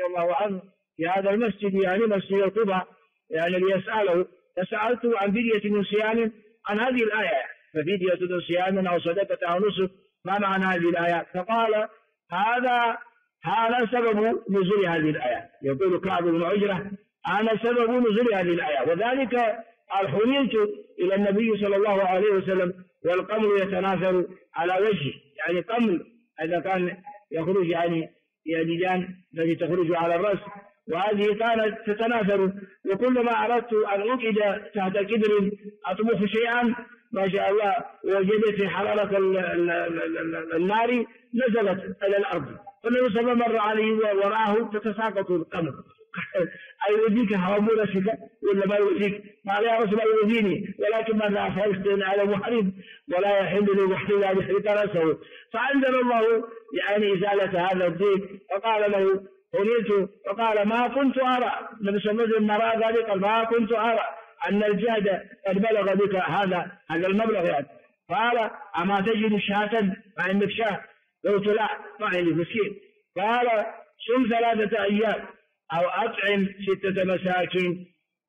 الله عنه في هذا المسجد يعني مسجد قباء يعني ليسأله، فسألته عن فدية من صيام عن هذه الآية، ففدية من صيام أو صدقة أو نسك ما معنى هذه الآيات؟ فقال هذا سبب نزول هذه الآية. يقول كعب بن عجرة أنا سبب نزول هذه الآية، وذلك حملت إلى النبي صلى الله عليه وسلم والقمل يتناثر على وجهه، يعني قمل إذا كان يخرج يعني يديدان التي تخرج على الرأس، وهذه كانت تتناثر، وكلما أردت أن أوقد تحت كدر أطبخ شيئا ما شاء الله وجدت حرارة النار نزلت إلى الأرض، فالنبي صلى الله عليه وسلم مر عليه ورآه تتساقط القمر أيوديك هرمون شكا ولا ما يوديك؟ قال يا رسول الله يوديني، ولكن ماذا أفعلت على محرم ولا يحل لمحرم أن يحرق رأسه، فأنزل الله يعني إزالة هذا الضيق، فقال له هنيت، فقال ما كنت أرى، النبي صلى الله عليه وسلم نرى ذلك، ما كنت أرى أن الجهد قد بلغ بك هذا المبلغ يعني. قال أما تجد شاة؟ ما عندك شاة؟ قلت لا ما عندي مسكين. قال صم 3 أيام أو أطعم 6 مساكين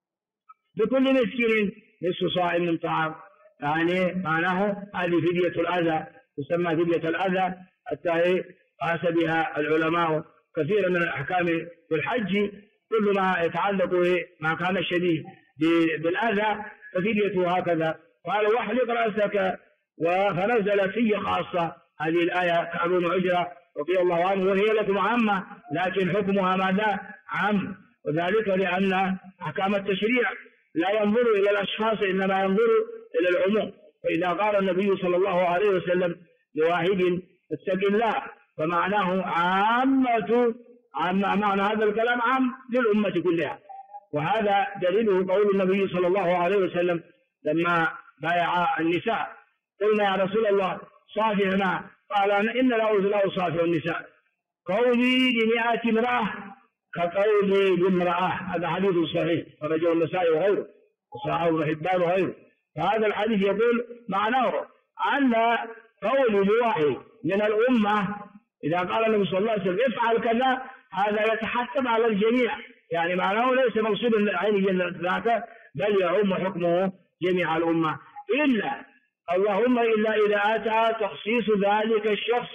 بكل مسكين نصف صاع من طعام، يعني معناه هذه فدية الأذى، تسمى فدية الأذى حتى قاس بها العلماء كثيرا من الأحكام في الحج، كل ما يتعلق ما كان شديد بالأذى ففديته هكذا. قال واحلق رأسك، فنزل في خاصة هذه الآية كعب بن عجرة رضي الله عنه، وهي لكم عامة لكن حكمها ماذا؟ عام، وذلك لأن أحكام التشريع لا ينظر إلى الأشخاص إنما ينظر إلى العموم، فإذا قال النبي صلى الله عليه وسلم لواحد اتق الله فمعناه عامة، معنى هذا الكلام عام للأمة كلها، وهذا دليله قول النبي صلى الله عليه وسلم لما بايع النساء قلنا يا رسول الله صافحنا، قال إن لا أصافح النساء، قولي ل100 امرأة كقولي لامرأة، هذا حديث صحيح خرجه النسائي وغيره وصححه ابن حبان وغيره. فهذا الحديث يقول معناه أن قول لواحد من الأمة إذا قال النبي صلى الله عليه وسلم افعل كذا هذا يتحتم على الجميع، يعني معناه ليس مقصود عيني ذاك بل يعم حكمه جميع الأمة، إلا اللهم إلا إذا أتى تخصيص ذلك الشخص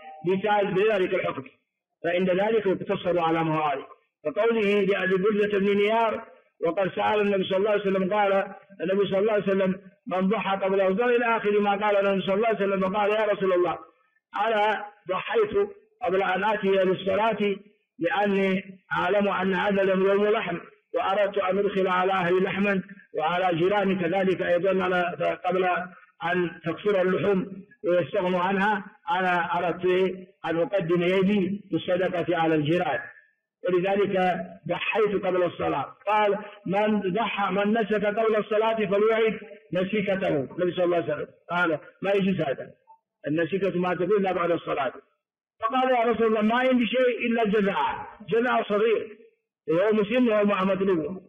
بذلك الحكم، فإن ذلك يقتصر على موارد، فقوله لأبي بردة بن نيار وقد سأل النبي صلى الله عليه وسلم، قال النبي صلى الله عليه وسلم من ضحى قبل الظهر إلى آخر ما قال النبي صلى الله عليه وسلم، فقال يا رسول الله أنا ضحيت قبل أن آتي للصلاة لأني أعلم أن هذا يوم لحم وأردت أن أدخل على أهل لحما وعلى جيراني كذلك أيضا قبل أن تكثر اللحوم ويستغنوا عنها، أنا أردت أن أقدم يدي بالصدقة على الجيران، ولذلك ضحيت قبل الصلاة. قال من نسك قبل الصلاة فليعيد نسيكته، النبي صلى الله عليه وسلم قال ما يجوز هذا، النسيكة ما تكون إلا بعد الصلاة. فقال يا رسول الله ما عندي شيء إلا جذع صغير هو مسلم وهو مطلوب،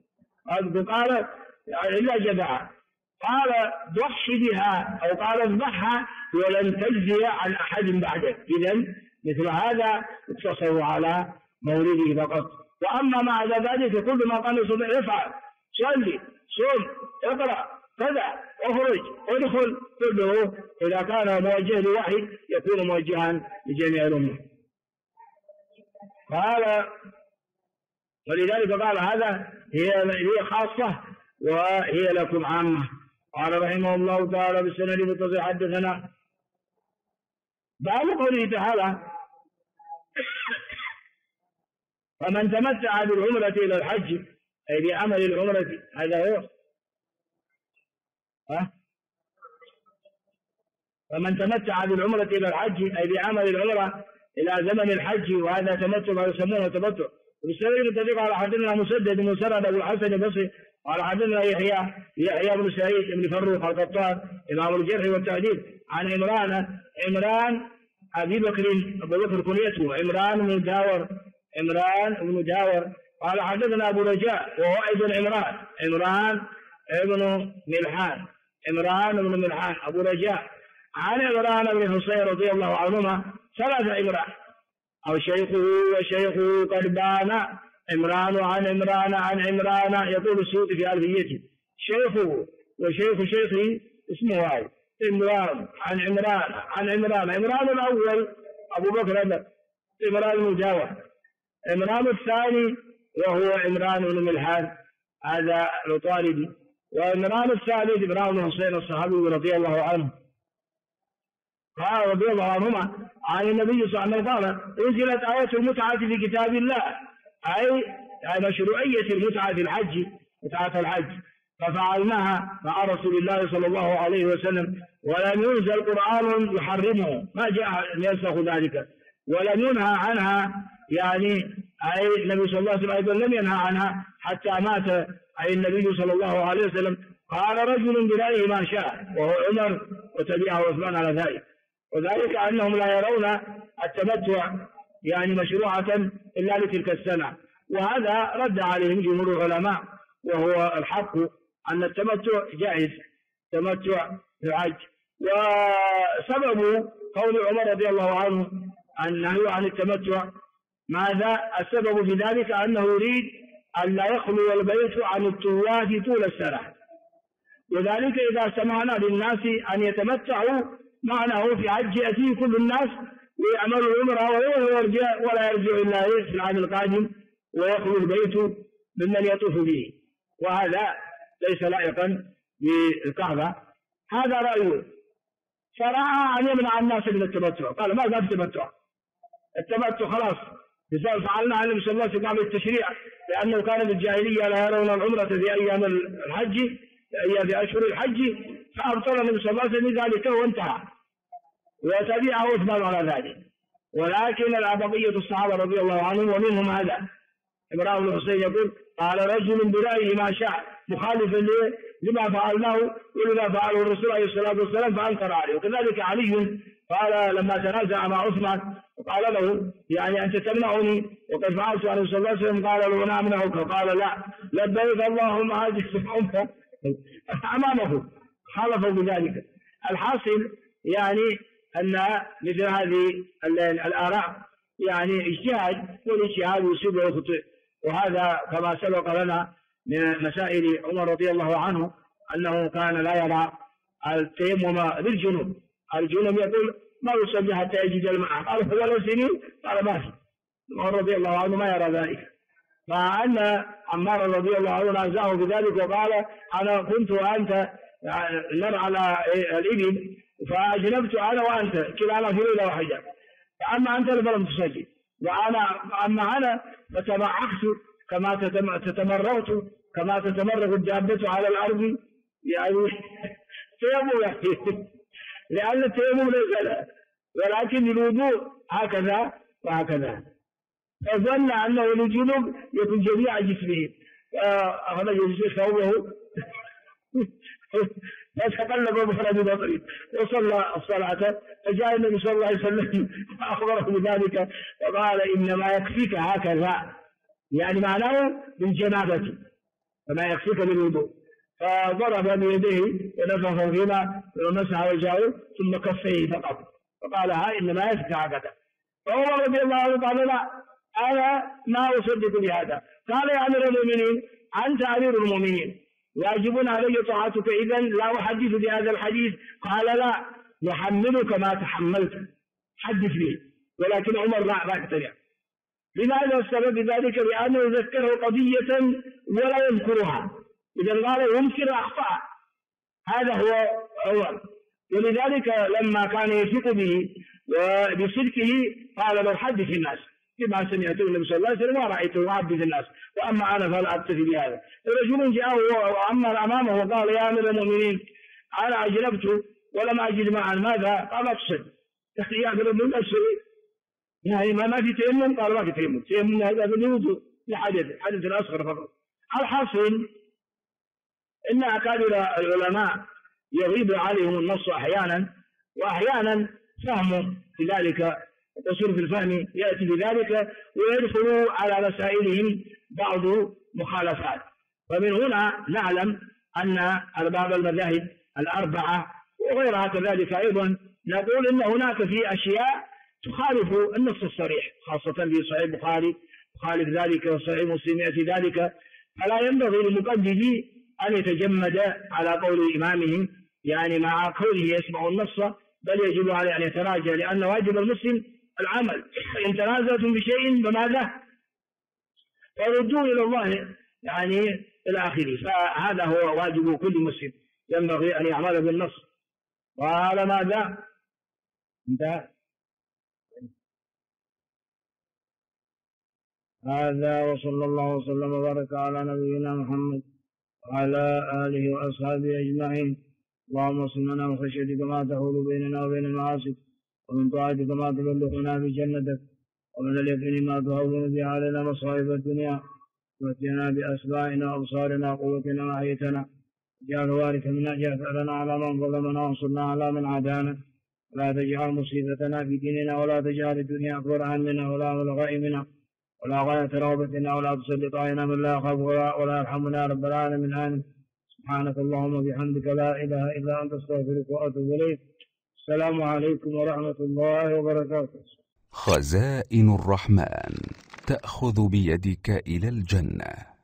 قال إلا جذع، قال ضحي بها أو قال اذبحها ولن تجزي عن أحد بعدك، إذن مثل هذا اقتصروا على مولده فقط. وأما مع ذلك كل ما قال صلى افعل صلي صم اقرأ كذا اخرج ادخل كله إذا كان موجه لواحد يكون موجها لجميع الأمة. قال ولذلك قال هذا هي خاصة وهي لكم عامة. قال رحمه الله تعالى بالسند المتصل حدثنا باب قوله تعالى فمن تمتع بالعمرة إلى الحج أي بعمل العمرة، هذا هو فمن تمتع بالعمرة إلى الحج أي بعمل العمرة إلى زمن الحج، وهذا تمتع ما يسمونه تمتع. وبالسبب التدريب على حدثنا مسدد بن مسرد أبو الحسن البصري قال حدثنا يحيى بن سعيد بن فروخ القطان إمام الجرح والتعديل عن عمران أبي بكر أبو بكر كنيته عمران بن داور قال حدثنا أبو رجاء وهو أيضا عمران بن ملحان أبو رجاء عن عمران بن حصين رضي الله عنهما 3 عمران، أو شيخه وشيخه قد بان عمران عن عمران عن عمران. يقول السيوطي في ألفيته شيخه وشيخ شيخه اسمه واحد، عمران عن عمران عن عمران. عمران الأول أبو بكر عمران المجاور، عمران الثاني وهو عمران بن ملحان هذا الطالبي، وعمران الثالث عمران بن حسين الصحابي رضي الله عنه. قال رضي الله عنهما عن النبي صلى الله عليه وسلم قال انزلت آية المتعة في كتاب الله، أي مشروعية المتعة في الحج، متعة الحج، ففعلناها مع رسول الله صلى الله عليه وسلم، ولم ينزل قرآن يحرمه، ما جاء ينسخ ذلك، ولم ينهى عنها، يعني أي النبي صلى الله عليه وسلم أيضا لم ينهى عنها حتى مات أي النبي صلى الله عليه وسلم. قال رجل برأيه ما شاء وهو عمر وتبعه عثمان على ذلك، وذلك أنهم لا يرون التمتع يعني مشروعة إلا لتلك السنة، وهذا رد عليهم جمهور العلماء، وهو الحق أن التمتع جائز، تمتع في الحج. وسبب قول عمر رضي الله عنه النهي عن التمتع ماذا؟ السبب في ذلك أنه يريد أن لا يخلو البيت عن الطواف طول السنة، وذلك إذا سمعنا للناس أن يتمتعوا معناه في حج يأتي كل الناس ويعملوا العمرة ولا يرجع إلا في العام القادم ويخلو البيت ممن يطوف به، وهذا ليس لائقا بالكعبة. هذا رأيه، فرأى أن يمنع الناس من التمتع، قال ما ذا التمتع، التمتع خلاص فعلنا عن النبي صلى الله عليه وسلم قبل التشريع، لأنه كان في الجاهلية لا يرون العمرة في أيام الحج، في أشهر الحج، فأبطل النبي صلى الله عليه وسلم ذلك وانتهى، وتبعه عثمان على ذلك. ولكن بقية الصحابة رضي الله عنهم ومنهم هذا عمران بن حسين يقول قال رجل برأيه ما شاء مخالفا لما فعلناه ولما فعله الرسول عليه الصلاة والسلام فأنكر عليه. وكذلك علي قال لما تنازع مع عثمان قال له يعني أنت تمنعني وقد فعلت عليه صلى الله عليه وسلم، قال له أنا أمنعك، قال لا لبيك اللهم هذه الأمة أمامه، خالفه بذلك. الحاصل يعني أن مثل هذه الآراء يعني اجتهاد، والاجتهاد يصيب ويخطئ، وهذا كما سبق لنا من مسائل عمر رضي الله عنه أنه كان لا يرى التيمم للجنوب، الجنوب يقول ما يصلي حتى يجد الماء، قال هو لو سنين، قال ما في، عمر رضي الله عنه ما يرى ذلك. فأن عمار رضي الله عنه نازعه بذلك وقال أنا كنت وأنت نرى على الإبل فأجنبت أنا وأنت كلانا في ليلة واحدة، فأما أنت فلم تصلي، أما أنا فتمعكت كما تتمرغت كما تتمرغ الدابة على الأرض، يعني تيمم يعني لأن التيمم ليس له، ولكن الوضوء هكذا وهكذا. فظن أنه للجنوب يكون جميع جسمه، فأخذ ثوبه فتقلب بفرد بصري وصلى الصلاة، فجاء النبي صلى الله عليه وسلم فأخبره بذلك وقال إنما يكفيك هكذا، يعني معناه بالجنابة فما يكفيك بالوضوء، فضرب بيديه ونفخ فيما ومسح وجهه ثم كفيه فقط، فقال إنما يكفيك هكذا. فعمر رضي الله عنه قال لا أنا ما أصدق بهذا، قال يا أمير المؤمنين أنت أمير المؤمنين واجب علي طاعتك، إذن لا أحدث بهذا الحديث، قال لا يحملك ما تحملت، حدث لي. ولكن عمر لا يقتنع. لماذا السبب ذلك؟ لأنه ذكره قضية ولا يذكرها، إذا قال ينكر أخطاء، هذا هو عمر. ولذلك لما كان يثق به وبصدقه قال له حدث الناس بما سمعته النبي صلى الله عليه وسلم ورأيته يحدث الناس، وأما أنا فلا أكتفي بهذا. رجل جاءه وأمر أمامه وقال يا أمير المؤمنين أنا أجنبت ولم أجد معا، ماذا؟ قال أفسد يا أمير المؤمنين أفسد، يعني ما في تيمم، قال ما في تيمم، تيمم هذا بالوضوء لحدث الأصغر فقط. الحاصل إن أكابر العلماء يغيب عليهم النص أحيانا، وأحيانا فهم في ذلك التصوير في الفهم يأتي بذلك ويدخل على مسائلهم بعض مخالفات. ومن هنا نعلم أن أرباب المذاهب الأربعة وغيرها كذلك أيضا نقول إن هناك في أشياء تخالف النص الصريح، خاصة في صحيح البخاري يخالف ذلك وصحيح مسلم يأتي ذلك. فلا ينبغي للمقلد أن يتجمد على قول إمامه يعني مع كونه يسمع النص، بل يجب عليه أن يتراجع، لأن واجب المسلم العمل. فإن تنازلتم بشيء فماذا؟ فردوه إلى الله يعني إلى آخره. فهذا هو واجب كل مسلم، ينبغي أن يعمل بالنص. وعلى ماذا؟ انتهى هذا، وصلى الله وسلم وبارك على نبينا محمد وعلى آله وأصحابه أجمعين. اللهم اصلح لنا من خشيتك ما تحول بيننا وبين المعاصي، ومن طاعتك ما تبلغنا بجنتك، ومن اليقين ما تهون به علينا مصائب الدنيا، واتنا بأسماعنا وأبصارنا وقوتنا ما أحييتنا، واجعل وارث منا، اجعل ثأرنا على من ظلمنا وانصرنا على من عادانا، ولا تجعل مصيبتنا في ديننا، ولا تجعل الدنيا أكبر همنا ولا مبلغ علمنا ولا غاية رغبتنا، ولا تسلط علينا من لا يخاف ولا يرحمنا رب العالمين. آمين. سبحانك اللهم وبحمدك لا إله إلا أنت استغفرك وأتوب إليك. السلام عليكم ورحمة الله وبركاته. خزائن الرحمن تأخذ بيدك إلى الجنة.